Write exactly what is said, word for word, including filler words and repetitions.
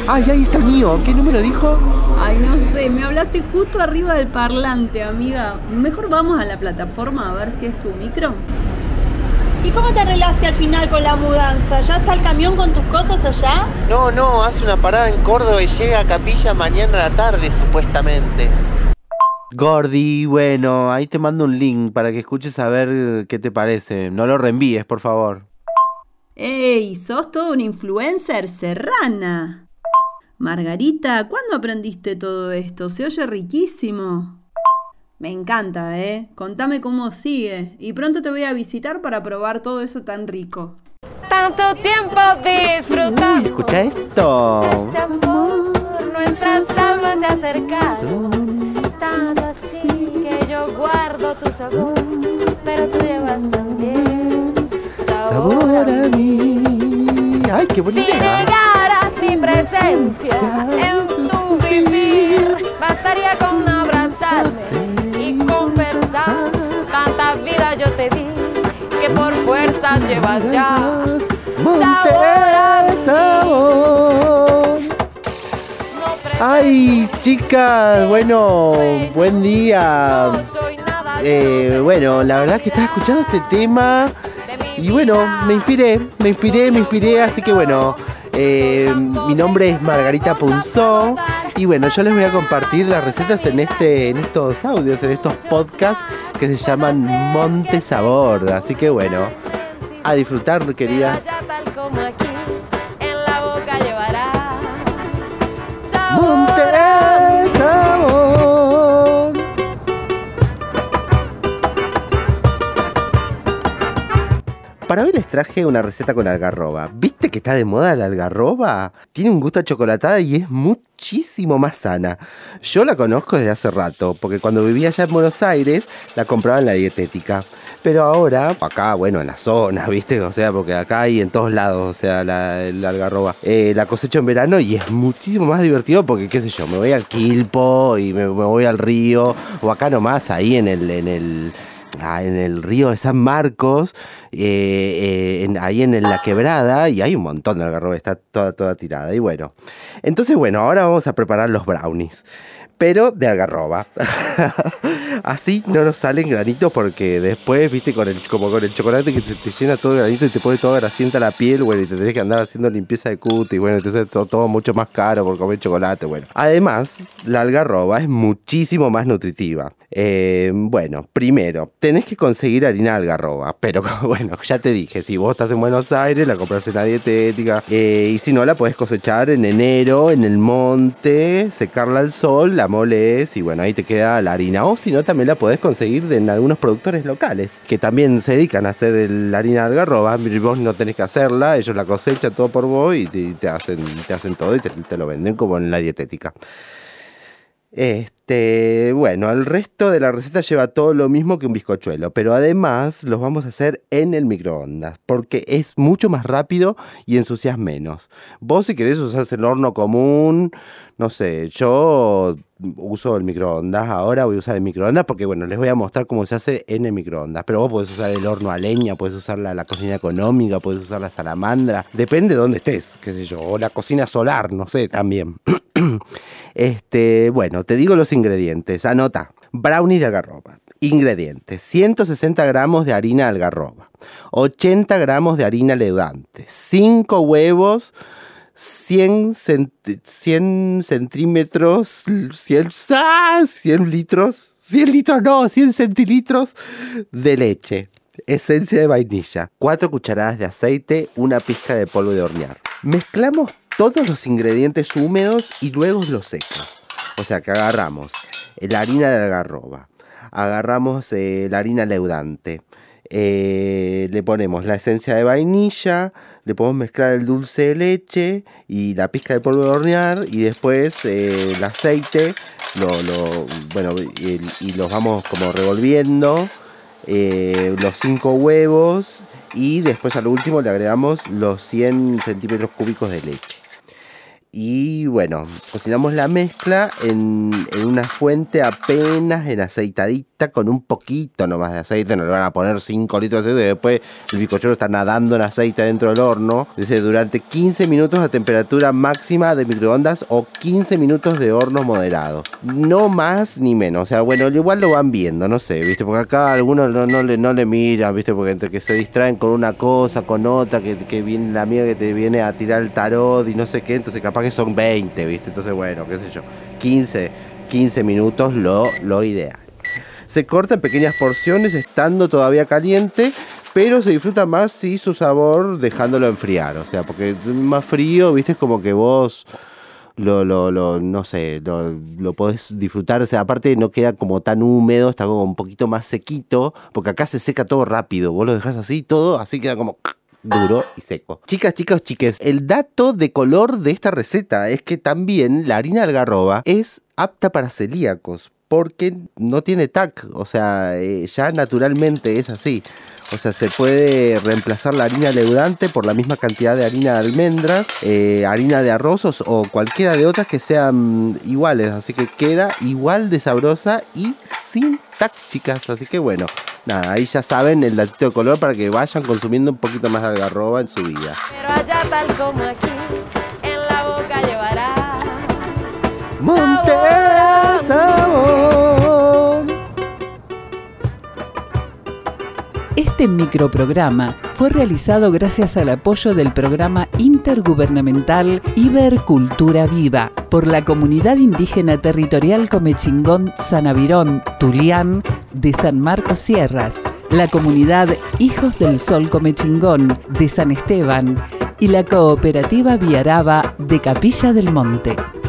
¡Ay, ahí está el mío! ¿Qué número dijo? Ay, no sé, me hablaste justo arriba del parlante, amiga. Mejor vamos a la plataforma a ver si es tu micro. ¿Y cómo te arreglaste al final con la mudanza? ¿Ya está el camión con tus cosas allá? No, no, hace una parada en Córdoba y llega a Capilla mañana a la tarde, supuestamente. Gordi, bueno, ahí te mando un link para que escuches a ver qué te parece. No lo reenvíes, por favor. ¡Ey! ¡Sos toda una influencer serrana! Margarita, ¿cuándo aprendiste todo esto? Se oye riquísimo. Me encanta, ¿eh? Contame cómo sigue. Y pronto te voy a visitar para probar todo eso tan rico. Tanto tiempo disfrutando. Uy, escucha esto. Este amor, nuestras almas se acercaron. Tanto así que yo guardo tu sabor, pero tú llevas también sabor, sabor a mí. Ay, qué bonita. Si negaras mi presencia en tu vivir, bastaría con abrazarme y conversar. Tanta vida yo te di que por fuerzas llevas ya Monte sabor. Ay, chicas, bueno, buen día. Eh, bueno, la verdad que estaba escuchando este tema y bueno, me inspiré, me inspiré, me inspiré, así que bueno, eh, mi nombre es Margarita Punzó y bueno, yo les voy a compartir las recetas en este, en estos audios, en estos podcasts que se llaman Monte Sabor, así que bueno, a disfrutar, queridas. Monte sabor. Para hoy les traje una receta con algarroba. ¿Viste que está de moda la algarroba? Tiene un gusto a chocolatada y es muchísimo más sana. Yo la conozco desde hace rato, porque cuando vivía allá en Buenos Aires la compraba en la dietética. Pero ahora, acá, bueno, en la zona, ¿viste? O sea, porque acá hay en todos lados, o sea, la, la algarroba. Eh, la cosecho en verano y es muchísimo más divertido porque, qué sé yo, me voy al Quilpo y me, me voy al río, o acá nomás, ahí en el... En el Ah, en el río de San Marcos, eh, eh, en, ahí en, en la quebrada, y hay un montón de algarroba, está toda, toda tirada. Y bueno, entonces bueno, ahora vamos a preparar los brownies, pero de algarroba. Así no nos salen granitos porque después, viste, con el, como con el chocolate que te, te llena todo de granito y te pone toda grasienta la piel, bueno, y te tenés que andar haciendo limpieza de cutis, y bueno, entonces todo, todo mucho más caro por comer chocolate, bueno. Además, la algarroba es muchísimo más nutritiva. Eh, bueno, primero, tenés que conseguir harina de algarroba, pero bueno, ya te dije, si vos estás en Buenos Aires, la compras en la dietética, eh, y si no, la podés cosechar en enero, en el monte, secarla al sol, la molés, y bueno, ahí te queda la harina. O si no, también la podés conseguir de, en algunos productores locales, que también se dedican a hacer el, la harina de algarroba. Vos no tenés que hacerla, ellos la cosechan todo por vos, y te, te, hacen, te hacen todo, y te, te lo venden como en la dietética. Este, bueno, el resto de la receta lleva todo lo mismo que un bizcochuelo, pero además los vamos a hacer en el microondas, porque es mucho más rápido y ensucias menos. Vos, si querés, usás el horno común, no sé, yo uso el microondas, ahora voy a usar el microondas porque, bueno, les voy a mostrar cómo se hace en el microondas, pero vos podés usar el horno a leña, podés usar la, la cocina económica, podés usar la salamandra, depende de dónde estés, qué sé yo, o la cocina solar, no sé, también. Este, bueno, te digo los ingredientes, anota. Brownies de algarroba. Ingredientes: ciento sesenta gramos de harina de algarroba, ochenta gramos de harina leudante, cinco huevos, cien, cent- cien centímetros, cien, ¡ah! cien litros, cien litros no, cien centilitros de leche, esencia de vainilla, cuatro cucharadas de aceite, una pizca de polvo de hornear. Mezclamos todos los ingredientes húmedos y luego los secos. O sea que agarramos la harina de algarroba, agarramos eh, la harina leudante, eh, le ponemos la esencia de vainilla, le podemos mezclar el dulce de leche y la pizca de polvo de hornear, y después eh, el aceite, lo, lo, bueno, y, y los vamos como revolviendo, eh, los cinco huevos, y después al último le agregamos los cien centímetros cúbicos de leche. Y bueno, cocinamos la mezcla en, en una fuente apenas en aceitadita, con un poquito nomás de aceite. No le van a poner cinco litros de aceite y después el bizcochuelo está nadando en aceite dentro del horno. Dice, durante quince minutos a temperatura máxima de microondas o quince minutos de horno moderado. No más ni menos. O sea, bueno, igual lo van viendo, no sé, ¿viste? Porque acá algunos no, no, le, no le miran, ¿viste? Porque entre que se distraen con una cosa, con otra, que, que viene la amiga que te viene a tirar el tarot y no sé qué, entonces capaz que son veinte, ¿viste? Entonces, bueno, qué sé yo, quince, quince minutos lo, lo ideal. Se corta en pequeñas porciones estando todavía caliente, pero se disfruta más si su sabor dejándolo enfriar. O sea, porque más frío, ¿viste? Es como que vos lo, lo, lo no sé, lo, lo podés disfrutar. O sea, aparte no queda como tan húmedo, está como un poquito más sequito, porque acá se seca todo rápido. Vos lo dejás así, todo, así queda como duro y seco. Chicas, chicos, chiques, el dato de color de esta receta es que también la harina de algarroba es apta para celíacos, porque no tiene T A C, o sea, eh, ya naturalmente es así. O sea, se puede reemplazar la harina leudante por la misma cantidad de harina de almendras, eh, harina de arroz o cualquiera de otras que sean iguales. Así que queda igual de sabrosa y sin T A C, chicas. Así que bueno, nada, ahí ya saben el datito de color para que vayan consumiendo un poquito más de algarroba en su vida. Pero allá tal como aquí, en la boca llevarás Monte Sabor. Este microprograma fue realizado gracias al apoyo del programa intergubernamental Ibercultura Viva por la comunidad indígena territorial Comechingón Sanavirón Tulián de San Marcos Sierras, la comunidad Hijos del Sol Comechingón de San Esteban y la cooperativa Viaraba de Capilla del Monte.